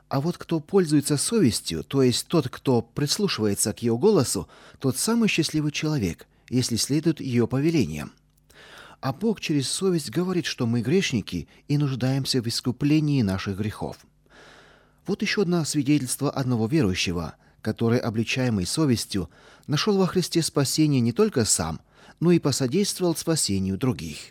А вот кто пользуется совестью, то есть тот, кто прислушивается к ее голосу, тот самый счастливый человек, если следует ее повелениям. А Бог через совесть говорит, что мы грешники и нуждаемся в искуплении наших грехов. Вот еще одно свидетельство одного верующего, который, обличаемый совестью, нашел во Христе спасение не только сам, но и посодействовал спасению других.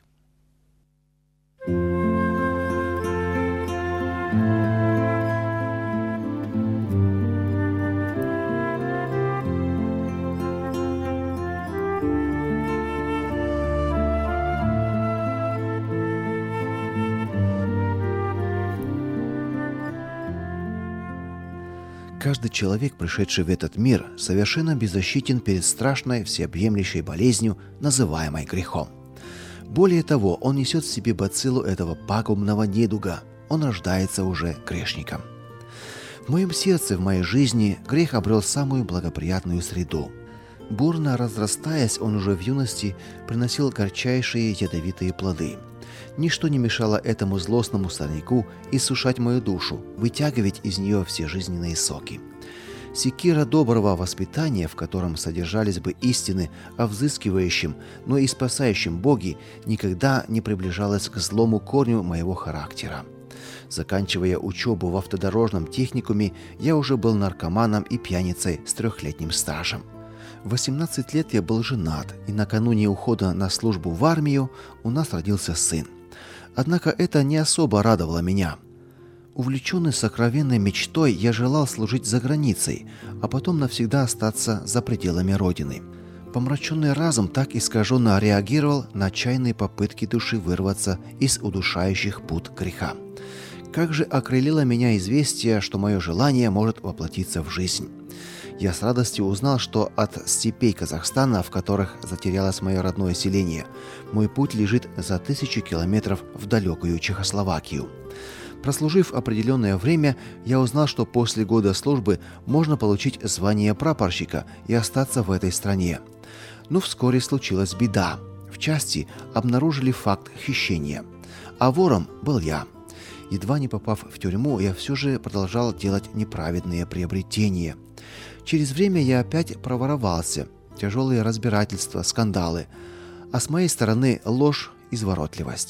Каждый человек, пришедший в этот мир, совершенно беззащитен перед страшной всеобъемлющей болезнью, называемой грехом. Более того, он несет в себе бациллу этого пагубного недуга. Он рождается уже грешником. В моем сердце, в моей жизни грех обрел самую благоприятную среду. Бурно разрастаясь, он уже в юности приносил горчайшие ядовитые плоды. Ничто не мешало этому злостному сорняку иссушать мою душу, вытягивать из нее все жизненные соки. Секира доброго воспитания, в котором содержались бы истины о взыскивающем, но и спасающем Боге, никогда не приближалась к злому корню моего характера. Заканчивая учебу в автодорожном техникуме, я уже был наркоманом и пьяницей с 3-летним стажем. В 18 лет я был женат, и накануне ухода на службу в армию у нас родился сын. Однако это не особо радовало меня. Увлеченный сокровенной мечтой, я желал служить за границей, а потом навсегда остаться за пределами Родины. Помраченный разум так искаженно реагировал на отчаянные попытки души вырваться из удушающих пут греха. Как же окрылило меня известие, что мое желание может воплотиться в жизнь. Я с радостью узнал, что от степей Казахстана, в которых затерялось мое родное селение, мой путь лежит за 1000 километров в далекую Чехословакию. Прослужив определенное время, я узнал, что после года службы можно получить звание прапорщика и остаться в этой стране. Но вскоре случилась беда. В части обнаружили факт хищения. А вором был я. Едва не попав в тюрьму, я все же продолжал делать неправедные приобретения. Через время я опять проворовался. Тяжелые разбирательства, скандалы. А с моей стороны ложь, изворотливость.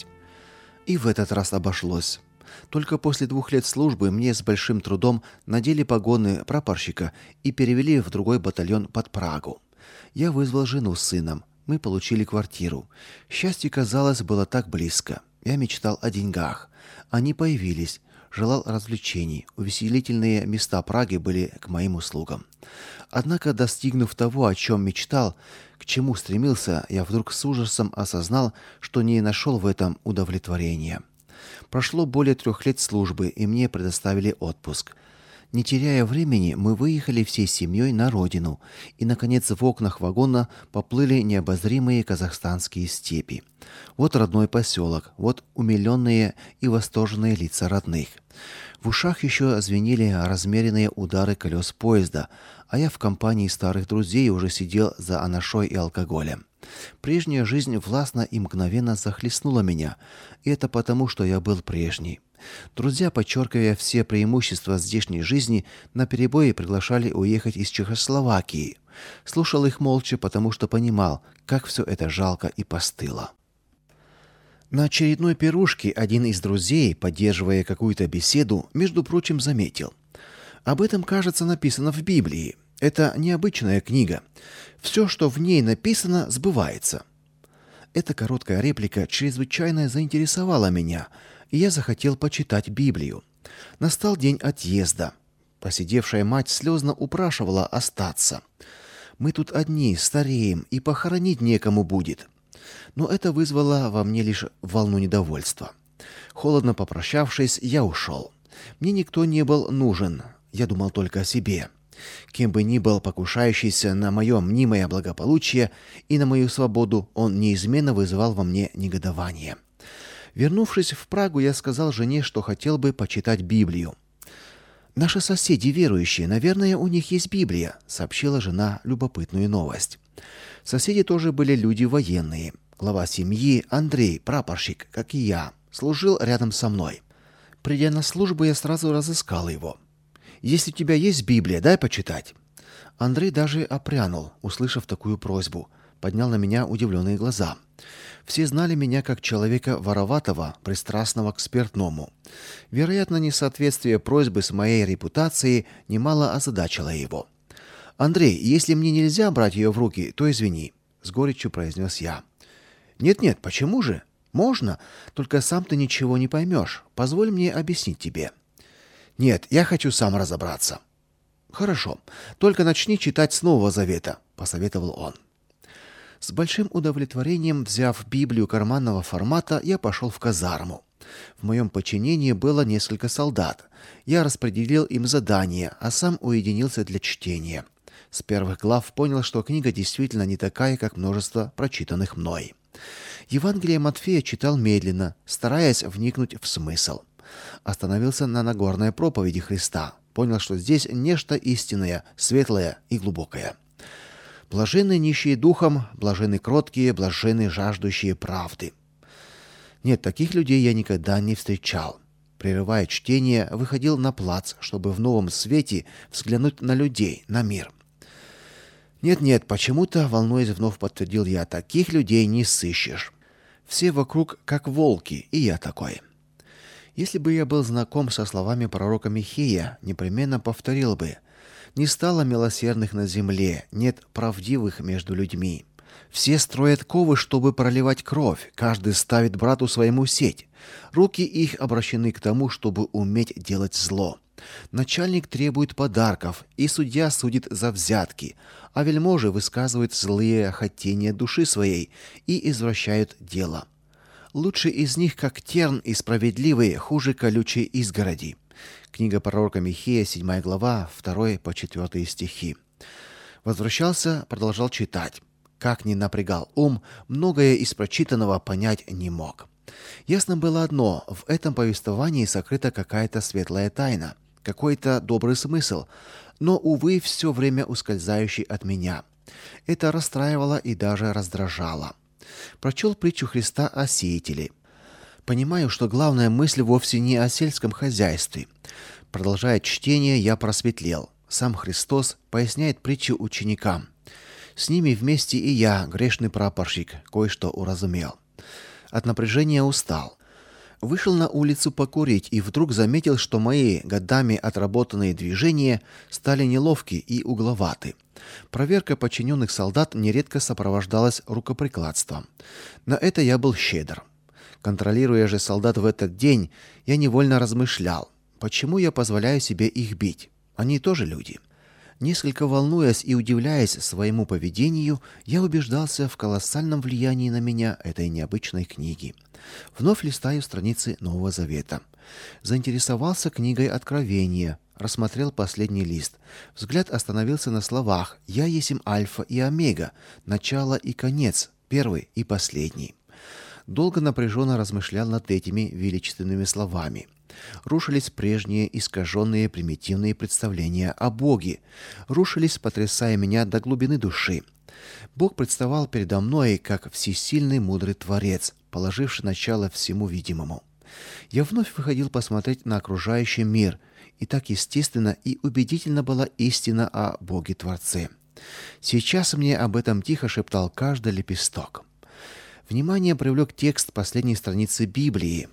И в этот раз обошлось. Только после 2 лет службы мне с большим трудом надели погоны прапорщика и перевели в другой батальон под Прагу. Я вызвал жену с сыном. Мы получили квартиру. Счастье, казалось, было так близко. Я мечтал о деньгах. Они появились. Желал развлечений. Увеселительные места Праги были к моим услугам. Однако, достигнув того, о чем мечтал, к чему стремился, я вдруг с ужасом осознал, что не нашел в этом удовлетворения. Прошло более 3 лет службы, и мне предоставили отпуск. Не теряя времени, мы выехали всей семьей на родину, и, наконец, в окнах вагона поплыли необозримые казахстанские степи. Вот родной поселок, вот умиленные и восторженные лица родных. В ушах еще звенели размеренные удары колес поезда, а я в компании старых друзей уже сидел за анашой и алкоголем. Прежняя жизнь властно и мгновенно захлестнула меня, и это потому, что я был прежний. Друзья, подчеркивая все преимущества здешней жизни, наперебой приглашали уехать из Чехословакии. Слушал их молча, потому что понимал, как все это жалко и постыло. На очередной пирушке один из друзей, поддерживая какую-то беседу, между прочим, заметил: «Об этом, кажется, написано в Библии. Это необычная книга. Все, что в ней написано, сбывается». Эта короткая реплика чрезвычайно заинтересовала меня, и я захотел почитать Библию. Настал день отъезда. Посидевшая мать слезно упрашивала остаться. «Мы тут одни, стареем, и похоронить некому будет». Но это вызвало во мне лишь волну недовольства. Холодно попрощавшись, я ушел. Мне никто не был нужен. Я думал только о себе. Кем бы ни был покушающийся на мое мнимое благополучие и на мою свободу, он неизменно вызывал во мне негодование. Вернувшись в Прагу, я сказал жене, что хотел бы почитать Библию. «Наши соседи верующие, наверное, у них есть Библия», — сообщила жена любопытную новость. Соседи тоже были люди военные. Глава семьи, Андрей, прапорщик, как и я, служил рядом со мной. Придя на службу, я сразу разыскал его. Если у тебя есть Библия, дай почитать». Андрей даже опрянул, услышав такую просьбу. Поднял на меня удивленные глаза. Все знали меня как человека вороватого, пристрастного к спиртному. Вероятно, несоответствие просьбы с моей репутацией немало озадачило его. «Андрей, если мне нельзя брать ее в руки, то извини», — с горечью произнес я. «Нет-нет, почему же? Можно, только сам ты ничего не поймешь. Позволь мне объяснить тебе». «Нет, я хочу сам разобраться». «Хорошо, только начни читать с Нового Завета», — посоветовал он. С большим удовлетворением, взяв Библию карманного формата, я пошел в казарму. В моем подчинении было несколько солдат. Я распределил им задания, а сам уединился для чтения. С первых глав понял, что книга действительно не такая, как множество прочитанных мной. Евангелие Матфея читал медленно, стараясь вникнуть в смысл. Остановился на Нагорной проповеди Христа. Понял, что здесь нечто истинное, светлое и глубокое. «Блаженны нищие духом, блаженны кроткие, блаженны жаждущие правды». Нет, таких людей я никогда не встречал. Прерывая чтение, выходил на плац, чтобы в новом свете взглянуть на людей, на мир. Нет, почему-то, волнуясь, вновь подтвердил я, таких людей не сыщешь. Все вокруг как волки, и я такой. Если бы я был знаком со словами пророка Михея, непременно повторил бы: «Не стало милосердных на земле, нет правдивых между людьми. Все строят ковы, чтобы проливать кровь, каждый ставит брату своему сеть. Руки их обращены к тому, чтобы уметь делать зло. Начальник требует подарков, и судья судит за взятки, а вельможи высказывают злые хотения души своей и извращают дело. Лучший из них, как терн, и справедливый, хуже колючей изгороди». Книга пророка Михея, 7 глава, 2 по 4 стихи. Возвращался, продолжал читать. Как ни напрягал ум, многое из прочитанного понять не мог. Ясно было одно: в этом повествовании сокрыта какая-то светлая тайна, какой-то добрый смысл, но, увы, все время ускользающий от меня. Это расстраивало и даже раздражало. Прочел притчу Христа о сеятеле. Понимаю, что главная мысль вовсе не о сельском хозяйстве. Продолжая чтение, я просветлел. Сам Христос поясняет притчу ученикам. С ними вместе и я, грешный прапорщик, кое-что уразумел. От напряжения устал. Вышел на улицу покурить и вдруг заметил, что мои годами отработанные движения стали неловки и угловаты. Проверка подчиненных солдат нередко сопровождалась рукоприкладством. На это я был щедр. Контролируя же солдат в этот день, я невольно размышлял, почему я позволяю себе их бить. Они тоже люди. Несколько волнуясь и удивляясь своему поведению, я убеждался в колоссальном влиянии на меня этой необычной книги. Вновь листаю страницы Нового Завета. Заинтересовался книгой Откровения, рассмотрел последний лист. Взгляд остановился на словах: «Я есмь Альфа и Омега, начало и конец, первый и последний». Долго напряженно размышлял над этими величественными словами. Рушились прежние искаженные примитивные представления о Боге. Рушились, потрясая меня до глубины души. Бог представал передо мной как всесильный мудрый Творец, положивший начало всему видимому. Я вновь выходил посмотреть на окружающий мир, и так естественно и убедительно была истина о Боге-Творце. Сейчас мне об этом тихо шептал каждый лепесток. Внимание привлек текст последней страницы Библии.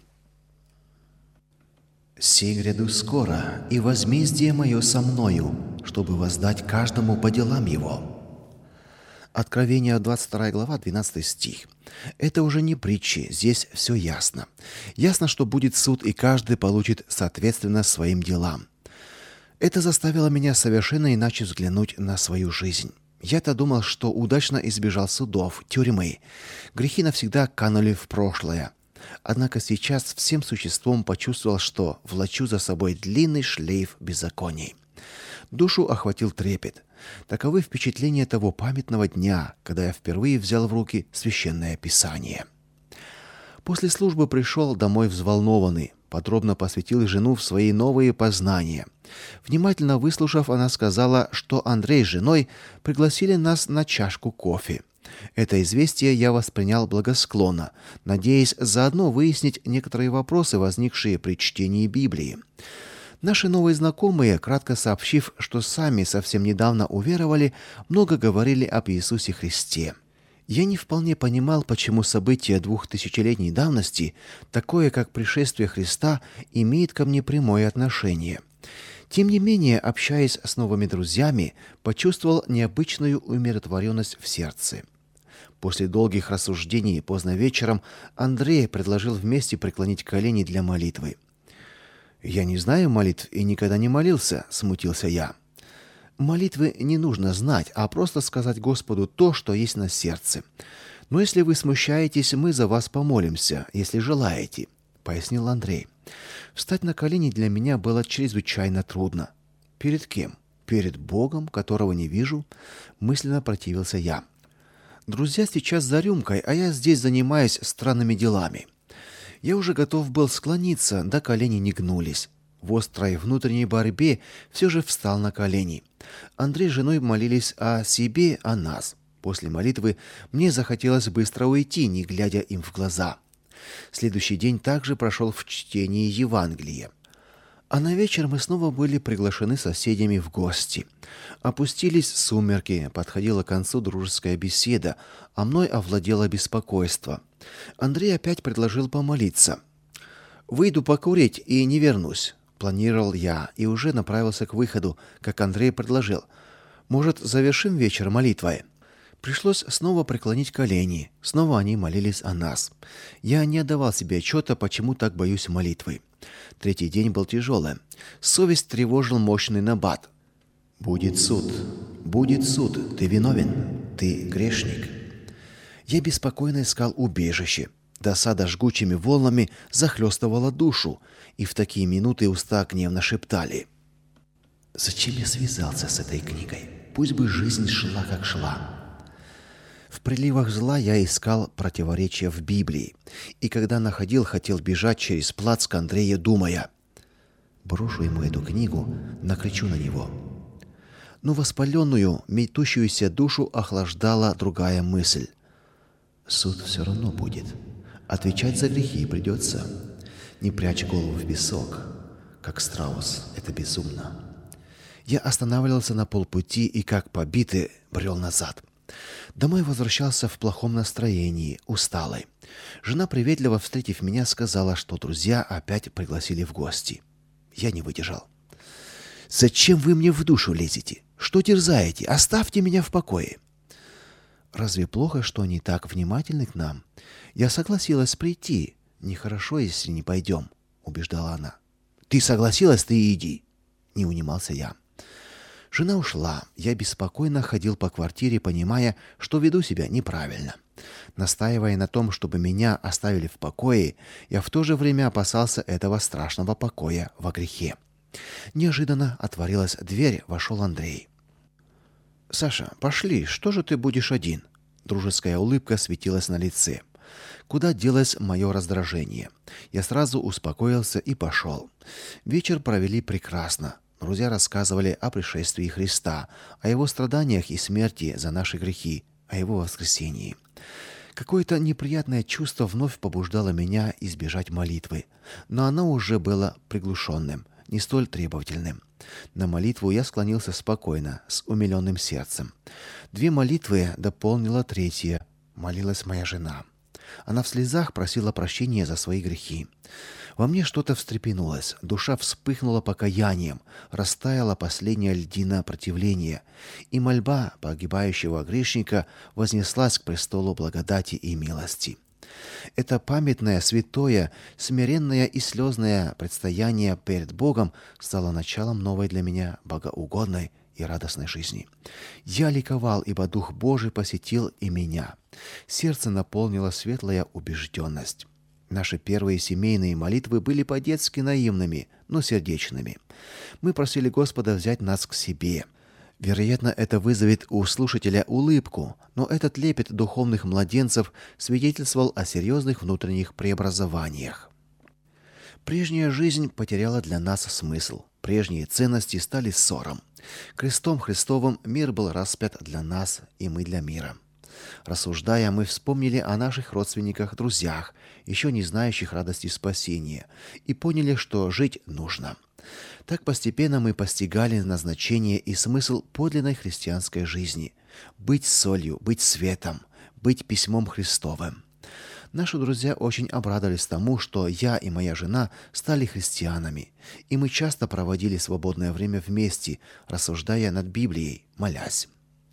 «Сей гряду скоро, и возмездие мое со мною, чтобы воздать каждому по делам его». Откровение, 22 глава, 12 стих. Это уже не притчи, здесь все ясно. Ясно, что будет суд, и каждый получит соответственно своим делам. Это заставило меня совершенно иначе взглянуть на свою жизнь. Я-то думал, что удачно избежал судов, тюрьмы. Грехи навсегда канули в прошлое. Однако сейчас всем существом почувствовал, что влачу за собой длинный шлейф беззаконий. Душу охватил трепет. Таковы впечатления того памятного дня, когда я впервые взял в руки Священное Писание. После службы пришел домой взволнованный, подробно посвятил жену в свои новые познания. Внимательно выслушав, она сказала, что Андрей с женой пригласили нас на чашку кофе. Это известие я воспринял благосклонно, надеясь заодно выяснить некоторые вопросы, возникшие при чтении Библии. Наши новые знакомые, кратко сообщив, что сами совсем недавно уверовали, много говорили об Иисусе Христе. Я не вполне понимал, почему событие 2000-летней давности, такое как пришествие Христа, имеет ко мне прямое отношение. Тем не менее, общаясь с новыми друзьями, почувствовал необычную умиротворенность в сердце. После долгих рассуждений поздно вечером Андрей предложил вместе преклонить колени для молитвы. «Я не знаю молитв и никогда не молился», — смутился я. «Молитвы не нужно знать, а просто сказать Господу то, что есть на сердце. Но если вы смущаетесь, мы за вас помолимся, если желаете», — пояснил Андрей. Встать на колени для меня было чрезвычайно трудно. Перед кем? Перед Богом, которого не вижу, мысленно противился я. Друзья сейчас за рюмкой, а я здесь занимаюсь странными делами. Я уже готов был склониться, да колени не гнулись. В острой внутренней борьбе все же встал на колени. Андрей с женой молились о себе, о нас. После молитвы мне захотелось быстро уйти, не глядя им в глаза. Следующий день также прошел в чтении Евангелия. А на вечер мы снова были приглашены соседями в гости. Опустились сумерки, подходила к концу дружеская беседа, а мной овладело беспокойство. Андрей опять предложил помолиться. «Выйду покурить и не вернусь», — планировал я и уже направился к выходу, как Андрей предложил. «Может, завершим вечер молитвой?» Пришлось снова преклонить колени. Снова они молились о нас. Я не отдавал себе отчета, почему так боюсь молитвы. Третий день был тяжелый. Совесть тревожил мощный набат. «Будет суд, ты виновен, ты грешник». Я беспокойно искал убежище. Досада жгучими волнами захлестывала душу, и в такие минуты уста гневно шептали: «Зачем я связался с этой книгой? Пусть бы жизнь шла, как шла». В приливах зла я искал противоречия в Библии, и когда находил, хотел бежать через плац к Андрею, думая: брошу ему эту книгу, накричу на него. Но воспаленную, метущуюся душу охлаждала другая мысль. Суд все равно будет. Отвечать за грехи придется. Не прячь голову в песок, как страус, это безумно. Я останавливался на полпути и, как побитый, брел назад. Домой возвращался в плохом настроении, усталый. Жена, приветливо встретив меня, сказала, что друзья опять пригласили в гости. Я не выдержал. «Зачем вы мне в душу лезете? Что терзаете? Оставьте меня в покое!» «Разве плохо, что они так внимательны к нам? Я согласилась прийти. Нехорошо, если не пойдем», — убеждала она. «Ты согласилась, ты и иди», — не унимался я. Жена ушла. Я беспокойно ходил по квартире, понимая, что веду себя неправильно. Настаивая на том, чтобы меня оставили в покое, я в то же время опасался этого страшного покоя во грехе. Неожиданно отворилась дверь, вошел Андрей. «Саша, пошли, что же ты будешь один?» Дружеская улыбка светилась на лице. Куда делось мое раздражение? Я сразу успокоился и пошел. Вечер провели прекрасно. Друзья рассказывали о пришествии Христа, о его страданиях и смерти за наши грехи, о его воскресении. Какое-то неприятное чувство вновь побуждало меня избежать молитвы, но оно уже было приглушенным, не столь требовательным. На молитву я склонился спокойно, с умиленным сердцем. 2 молитвы дополнила 3. Молилась моя жена. Она в слезах просила прощения за свои грехи. Во мне что-то встрепенулось, душа вспыхнула покаянием, растаяла последняя льдина противления, и мольба погибающего грешника вознеслась к престолу благодати и милости. Это памятное, святое, смиренное и слезное предстояние перед Богом стало началом новой для меня богоугодной и радостной жизни. Я ликовал, ибо Дух Божий посетил и меня. Сердце наполнила светлая убежденность. Наши первые семейные молитвы были по-детски наивными, но сердечными. Мы просили Господа взять нас к себе. Вероятно, это вызовет у слушателя улыбку, но этот лепет духовных младенцев свидетельствовал о серьезных внутренних преобразованиях. Прежняя жизнь потеряла для нас смысл. Прежние ценности стали ссором. Крестом Христовым мир был распят для нас, и мы для мира. Рассуждая, мы вспомнили о наших родственниках, друзьях, еще не знающих радости спасения, и поняли, что жить нужно. Так постепенно мы постигали назначение и смысл подлинной христианской жизни – быть солью, быть светом, быть письмом Христовым. Наши друзья очень обрадовались тому, что я и моя жена стали христианами, и мы часто проводили свободное время вместе, рассуждая над Библией, молясь.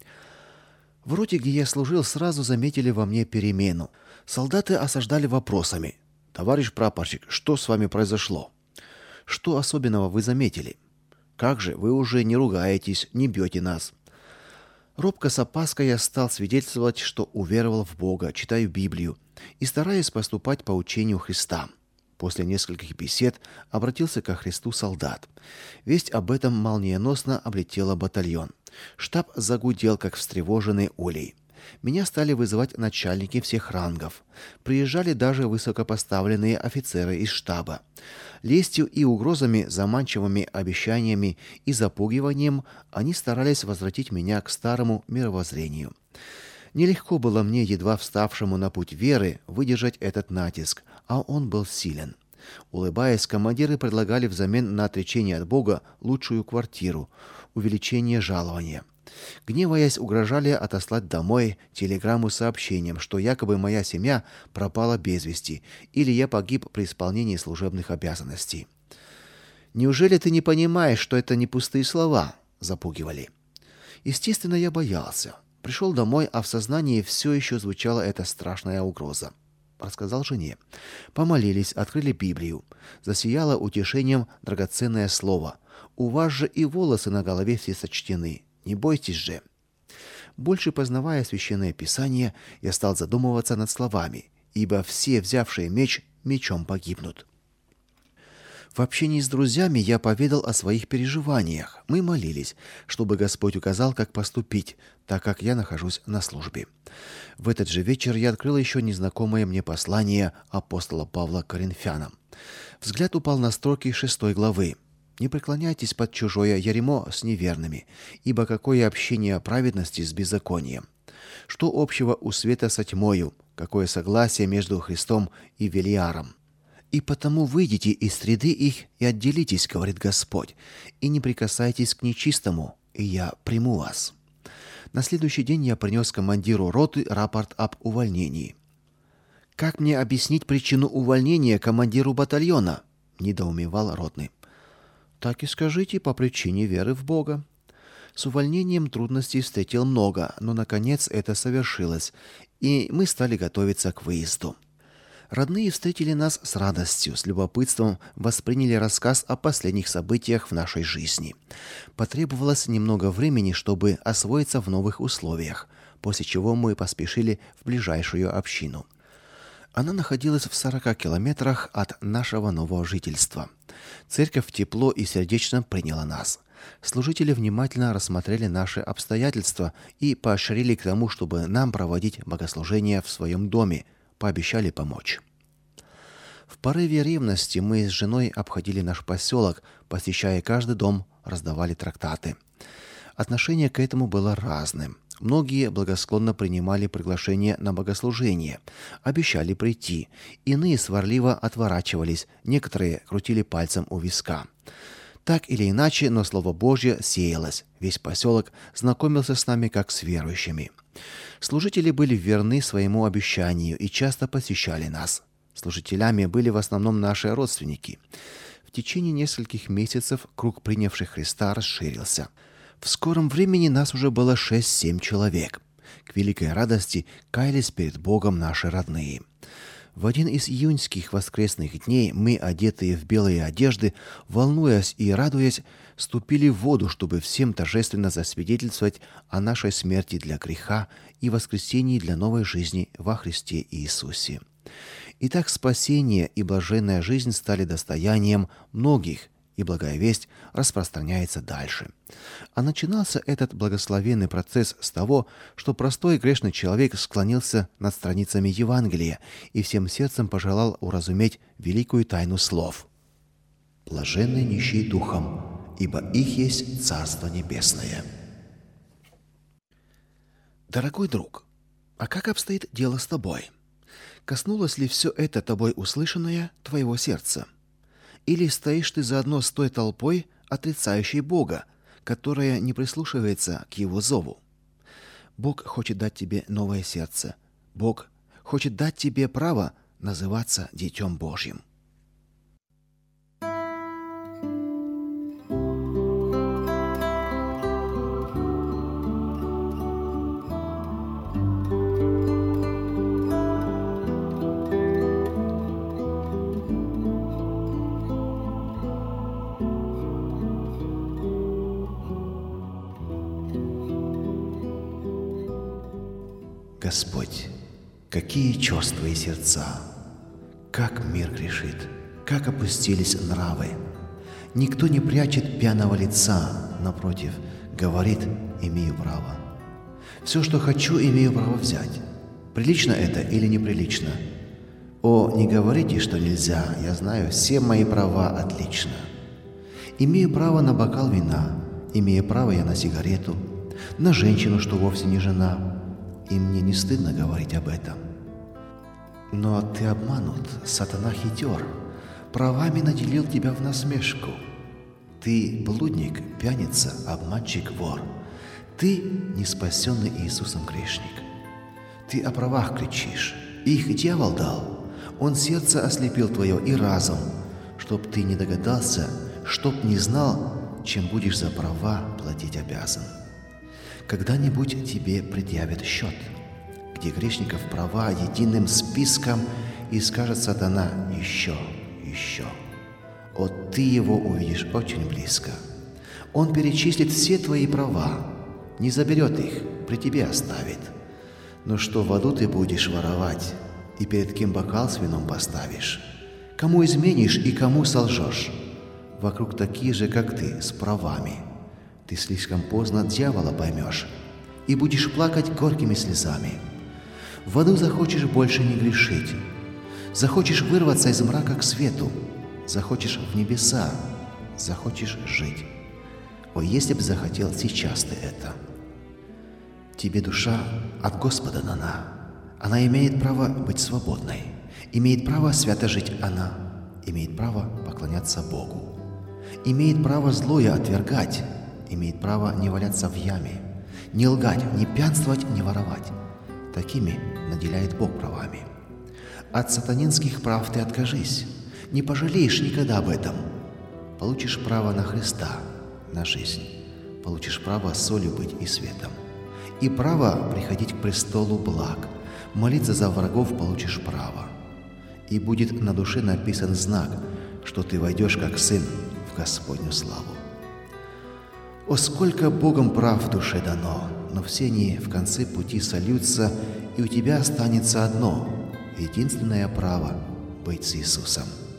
В роте, где я служил, сразу заметили во мне перемену. Солдаты осаждали вопросами. «Товарищ прапорщик, что с вами произошло? Что особенного вы заметили? Как же, вы уже не ругаетесь, не бьете нас?» Робко с опаской я стал свидетельствовать, что уверовал в Бога, читаю Библию и стараюсь поступать по учению Христа. После нескольких бесед обратился ко Христу солдат. Весть об этом молниеносно облетела батальон. Штаб загудел, как встревоженный улей. Меня стали вызывать начальники всех рангов. Приезжали даже высокопоставленные офицеры из штаба. Лестью и угрозами, заманчивыми обещаниями и запугиванием они старались возвратить меня к старому мировоззрению. Нелегко было мне, едва вставшему на путь веры, выдержать этот натиск, а он был силен. Улыбаясь, командиры предлагали взамен на отречение от Бога лучшую квартиру, увеличение жалования. Гневаясь, угрожали отослать домой телеграмму с сообщением, что якобы моя семья пропала без вести или я погиб при исполнении служебных обязанностей. «Неужели ты не понимаешь, что это не пустые слова?» – запугивали. Естественно, я боялся. Пришел домой, а в сознании все еще звучала эта страшная угроза. Рассказал жене. Помолились, открыли Библию. Засияло утешением драгоценное слово. «У вас же и волосы на голове все сочтены. Не бойтесь же». Больше познавая Священное Писание, я стал задумываться над словами, ибо все, взявшие меч, мечом погибнут. В общении с друзьями я поведал о своих переживаниях. Мы молились, чтобы Господь указал, как поступить, так как я нахожусь на службе. В этот же вечер я открыл еще незнакомое мне послание апостола Павла к Коринфянам. Взгляд упал на строки 6 главы. «Не преклоняйтесь под чужое ярмо с неверными, ибо какое общение праведности с беззаконием? Что общего у света со тьмою? Какое согласие между Христом и Велиаром? И потому выйдите из среды их и отделитесь, говорит Господь, и не прикасайтесь к нечистому, и я приму вас». На следующий день я принес командиру роты рапорт об увольнении. «Как мне объяснить причину увольнения командиру батальона?» – недоумевал ротный. «Так и скажите, по причине веры в Бога». С увольнением трудностей встретил много, но, наконец, это совершилось, и мы стали готовиться к выезду. Родные встретили нас с радостью, с любопытством восприняли рассказ о последних событиях в нашей жизни. Потребовалось немного времени, чтобы освоиться в новых условиях, после чего мы поспешили в ближайшую общину. Она находилась в 40 километрах от нашего нового жительства. Церковь тепло и сердечно приняла нас. Служители внимательно рассмотрели наши обстоятельства и поощрили к тому, чтобы нам проводить богослужения в своем доме, пообещали помочь. В порыве ревности мы с женой обходили наш поселок, посещая каждый дом, раздавали трактаты. Отношение к этому было разным. Многие благосклонно принимали приглашение на богослужение, обещали прийти. Иные сварливо отворачивались, некоторые крутили пальцем у виска. Так или иначе, но Слово Божье сеялось. Весь поселок знакомился с нами как с верующими. Служители были верны своему обещанию и часто посещали нас. Служителями были в основном наши родственники. В течение нескольких месяцев круг принявших Христа расширился. В скором времени нас уже было 6-7 человек. К великой радости каялись перед Богом наши родные. В один из июньских воскресных дней мы, одетые в белые одежды, волнуясь и радуясь, ступили в воду, чтобы всем торжественно засвидетельствовать о нашей смерти для греха и воскресении для новой жизни во Христе Иисусе. Итак, спасение и блаженная жизнь стали достоянием многих, и благая весть распространяется дальше. А начинался этот благословенный процесс с того, что простой грешный человек склонился над страницами Евангелия и всем сердцем пожелал уразуметь великую тайну слов. «Блаженны нищие духом, ибо их есть Царство Небесное». Дорогой друг, а как обстоит дело с тобой? Коснулось ли все это тобой услышанное твоего сердца? Или стоишь ты заодно с той толпой, отрицающей Бога, которая не прислушивается к Его зову. Бог хочет дать тебе новое сердце. Бог хочет дать тебе право называться Детем Божьим. Господь, какие чувства и сердца! Как мир грешит, как опустились нравы! Никто не прячет пьяного лица, напротив, говорит, имею право. Все, что хочу, имею право взять. Прилично это или неприлично? О, не говорите, что нельзя, я знаю, все мои права отлично. Имею право на бокал вина, имею право я на сигарету, на женщину, что вовсе не жена. И мне не стыдно говорить об этом. Но ты обманут, сатана хитер, правами наделил тебя в насмешку. Ты блудник, пьяница, обманщик, вор. Ты неспасенный Иисусом грешник. Ты о правах кричишь, их дьявол дал. Он сердце ослепил твое и разум, чтоб ты не догадался, чтоб не знал, чем будешь за права платить обязан. Когда-нибудь тебе предъявят счет, где грешников права единым списком, и скажет сатана еще. Вот ты его увидишь очень близко. Он перечислит все твои права, не заберет их, при тебе оставит. Но что в аду ты будешь воровать, и перед кем бокал с вином поставишь? Кому изменишь и кому солжешь? Вокруг такие же, как ты, с правами. Ты слишком поздно дьявола поймешь и будешь плакать горькими слезами. В аду захочешь больше не грешить, захочешь вырваться из мрака к свету, захочешь в небеса, захочешь жить. О, если б захотел сейчас ты это! Тебе душа от Господа дана. Она имеет право быть свободной, имеет право свято жить она, имеет право поклоняться Богу, имеет право злое отвергать, имеет право не валяться в яме, не лгать, не пьянствовать, не воровать. Такими наделяет Бог правами. От сатанинских прав ты откажись, не пожалеешь никогда об этом. Получишь право на Христа, на жизнь. Получишь право солью быть и светом. И право приходить к престолу благ. Молиться за врагов получишь право. И будет на душе написан знак, что ты войдешь как сын в Господню славу. О, сколько Богом прав в душе дано, но все они в конце пути сольются, и у тебя останется одно, единственное право — быть с Иисусом.